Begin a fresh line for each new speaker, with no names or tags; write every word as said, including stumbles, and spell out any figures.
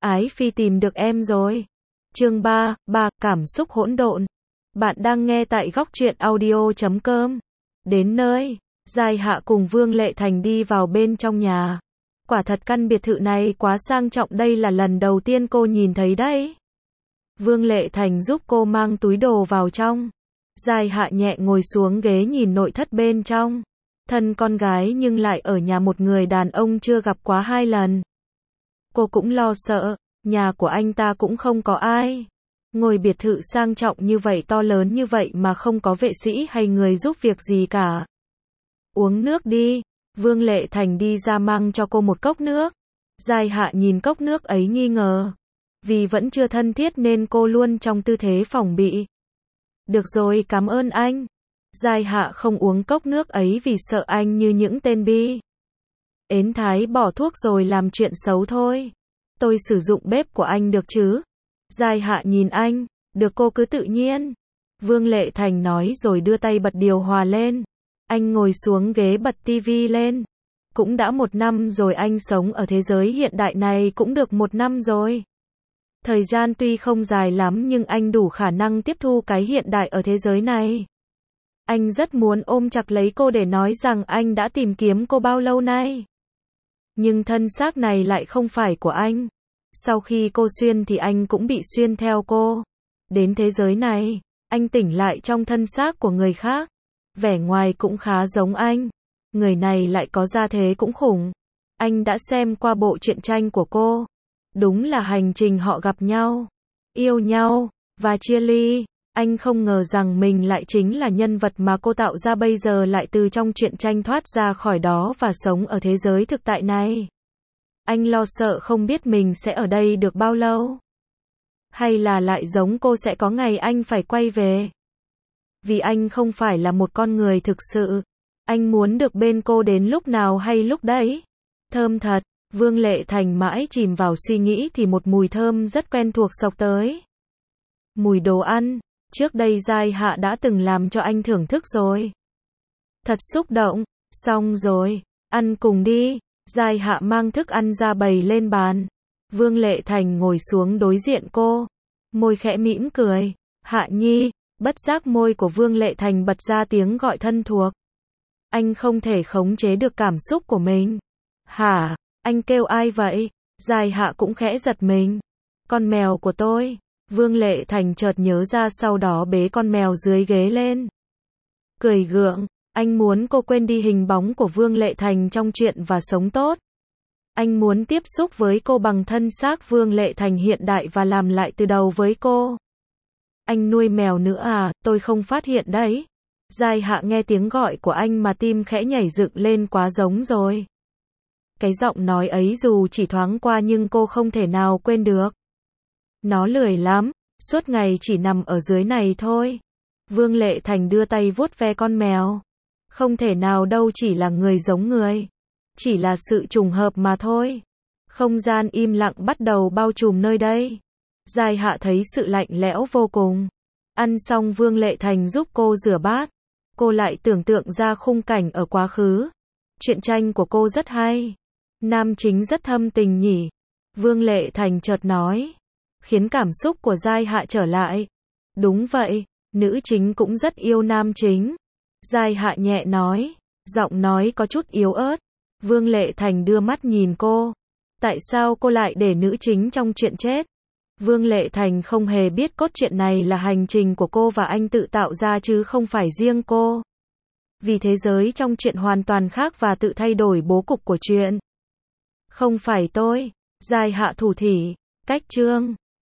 Ái Phi tìm được em rồi. Chương ba, ba, cảm xúc hỗn độn. Bạn đang nghe tại góc truyện audio chấm com. Đến nơi, Giai Hạ cùng Vương Lệ Thành đi vào bên trong nhà. Quả thật căn biệt thự này quá sang trọng, đây là lần đầu tiên cô nhìn thấy đấy. Vương Lệ Thành giúp cô mang túi đồ vào trong. Giai Hạ nhẹ ngồi xuống ghế nhìn nội thất bên trong. Thân con gái nhưng lại ở nhà một người đàn ông chưa gặp quá hai lần. Cô cũng lo sợ, nhà của anh ta cũng không có ai. Ngôi biệt thự sang trọng như vậy, to lớn như vậy mà không có vệ sĩ hay người giúp việc gì cả. Uống nước đi. Vương Lệ Thành đi ra mang cho cô một cốc nước. Giai Hạ nhìn cốc nước ấy nghi ngờ. Vì vẫn chưa thân thiết nên cô luôn trong tư thế phòng bị. Được rồi, cảm ơn anh. Giai Hạ không uống cốc nước ấy vì sợ anh như những tên bi ến thái bỏ thuốc rồi làm chuyện xấu thôi. Tôi sử dụng bếp của anh được chứ? Giai Hạ nhìn anh. Được, cô cứ tự nhiên. Vương Lệ Thành nói rồi đưa tay bật điều hòa lên. Anh ngồi xuống ghế bật tivi lên. Cũng đã một năm rồi, anh sống ở thế giới hiện đại này cũng được một năm rồi. Thời gian tuy không dài lắm nhưng anh đủ khả năng tiếp thu cái hiện đại ở thế giới này. Anh rất muốn ôm chặt lấy cô để nói rằng anh đã tìm kiếm cô bao lâu nay. Nhưng thân xác này lại không phải của anh. Sau khi cô xuyên thì anh cũng bị xuyên theo cô. Đến thế giới này, anh tỉnh lại trong thân xác của người khác. Vẻ ngoài cũng khá giống anh. Người này lại có gia thế cũng khủng. Anh đã xem qua bộ truyện tranh của cô. Đúng là hành trình họ gặp nhau, yêu nhau, và chia ly. Anh không ngờ rằng mình lại chính là nhân vật mà cô tạo ra bây giờ lại từ trong truyện tranh thoát ra khỏi đó và sống ở thế giới thực tại này. Anh lo sợ không biết mình sẽ ở đây được bao lâu. Hay là lại giống cô sẽ có ngày anh phải quay về. Vì anh không phải là một con người thực sự. Anh muốn được bên cô đến lúc nào hay lúc đấy. Thơm thật. Vương Lệ Thành mãi chìm vào suy nghĩ thì một mùi thơm rất quen thuộc xộc tới. Mùi đồ ăn. Trước đây Giai Hạ đã từng làm cho anh thưởng thức rồi. Thật xúc động. Xong rồi. Ăn cùng đi. Giai Hạ mang thức ăn ra bày lên bàn. Vương Lệ Thành ngồi xuống đối diện cô. Môi khẽ mỉm cười. Hạ Nhi. Bất giác môi của Vương Lệ Thành bật ra tiếng gọi thân thuộc. Anh không thể khống chế được cảm xúc của mình. Hả? Anh kêu ai vậy? Giai Hạ cũng khẽ giật mình. Con mèo của tôi. Vương Lệ Thành chợt nhớ ra, sau đó bế con mèo dưới ghế lên. Cười gượng. Anh muốn cô quên đi hình bóng của Vương Lệ Thành trong chuyện và sống tốt. Anh muốn tiếp xúc với cô bằng thân xác Vương Lệ Thành hiện đại và làm lại từ đầu với cô. Anh nuôi mèo nữa à? Tôi không phát hiện đấy. Giai Hạ nghe tiếng gọi của anh mà tim khẽ nhảy dựng lên, quá giống rồi. Cái giọng nói ấy dù chỉ thoáng qua nhưng cô không thể nào quên được. Nó lười lắm, suốt ngày chỉ nằm ở dưới này thôi. Vương Lệ Thành đưa tay vuốt ve con mèo. Không thể nào đâu, chỉ là người giống người. Chỉ là sự trùng hợp mà thôi. Không gian im lặng bắt đầu bao trùm nơi đây. Giai Hạ thấy sự lạnh lẽo vô cùng. Ăn xong Vương Lệ Thành giúp cô rửa bát. Cô lại tưởng tượng ra khung cảnh ở quá khứ. Truyện tranh của cô rất hay. Nam chính rất thâm tình nhỉ? Vương Lệ Thành chợt nói. Khiến cảm xúc của Giai Hạ trở lại. Đúng vậy, nữ chính cũng rất yêu nam chính. Giai Hạ nhẹ nói. Giọng nói có chút yếu ớt. Vương Lệ Thành đưa mắt nhìn cô. Tại sao cô lại để nữ chính trong truyện chết? Vương Lệ Thành không hề biết cốt truyện này là hành trình của cô và anh tự tạo ra chứ không phải riêng cô. Vì thế giới trong truyện hoàn toàn khác và tự thay đổi bố cục của truyện. Không phải tôi. Giai Hạ thủ thỉ. Cách chương.